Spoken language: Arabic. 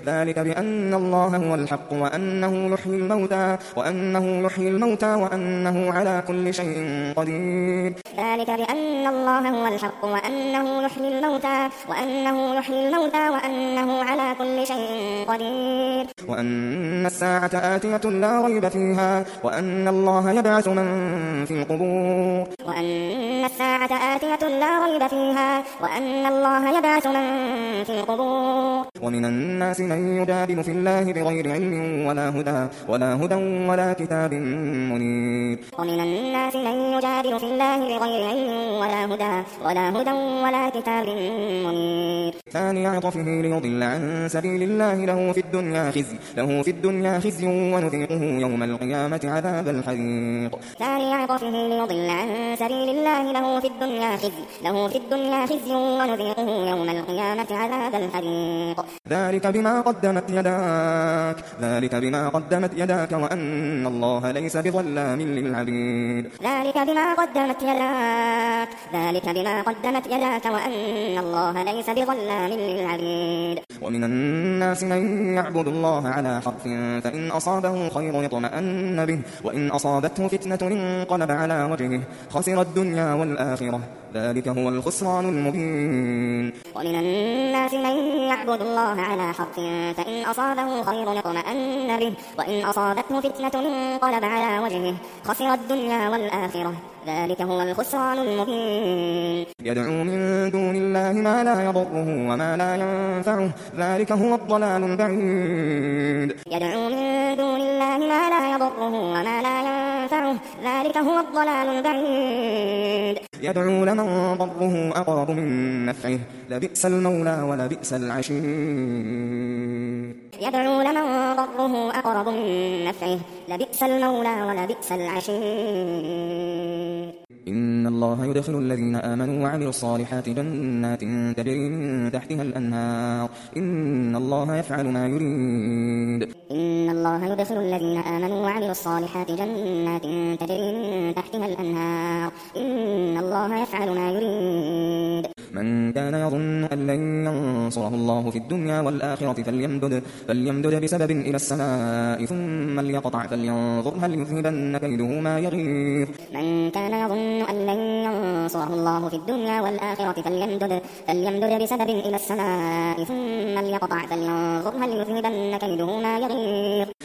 ذلك بأن الله هو الحق وأنه يحيي الموتى وأنه على كل شيء قدير. ذلك بأن الله هو الحق وأنه يحيي الموتى وأنه على كل شيء قدير. وأن الساعة آتية لا ريب فيها وأن الله يبعث من في القبور. وأن الساعة آتية لا ريب فيها وأن الله يبعث من في القبور. ومن الناس من يجادل في الله بغير علم ولا هدى ولا كتاب منير. ومن الناس من يجادل في الله بغير علم ولا هدى ولا كتاب منير. ثاني عطفه ليضل عن سبيل الله له في الدنيا خزي ونذيقه يوم القيامة عذاب الحريق. ثاني عطفه ليضل عن سبيل الله له في الدنيا خزي ونذيقه يوم القيامة عذاب الحريق. ذلك بما قدمت يداك وأن الله ليس بظلام للعبيد. ذلك بما قدمت يداك وأن الله ليس بظلام للعبيد. ومن الناس من يعبد الله على حرف فإن أصابه خير اطمأن به وإن أصابته فتنة انقلب على وجهه خسر الدنيا والآخرة ذلك هو الخسران المبين. ومن الناس من يعبد الله على حرف فإن أصابه خير اطمأن به وإن أصابته فتنة انقلب على وجهه خسر الدنيا والآخرة ذلك هو الخسران المبين. يدعو من دون الله ما لا يضره وما لا ينفعه ذلك هو الضلال البعيد. يدعو من دون الله ما لا يضره وما لا ينفعه ذلك هو الضلال البعيد. يدعو لمن ضره أقرب من نفعه لبئس المولى ولبئس العشير. يدعو لمن ضره أقرب من نفعه لبئس المولى ولبئس العشير. إن الله يدخل الذين آمنوا وعملوا الصالحات جنات تجري من تحتها الأنهار إن الله يفعل ما يريد. إن الله يدخل الذين آمنوا وعملوا الصالحات جنات تجري من تحتها الأنهار إن الله يفعل ما يريد. من كان يظن أن لن ينصره الله في الدنيا والآخرة فليمدد بسبب إلى السماء ثم ليقطع فلينظر هل يذهبن كيده ما يغيظ. من كان يظن أن لن ينصره الله في الدنيا والآخرة فليمدد بسبب إلى السماء ثم ليقطع فلينظر هل يذهبن كيده ما يغيظ.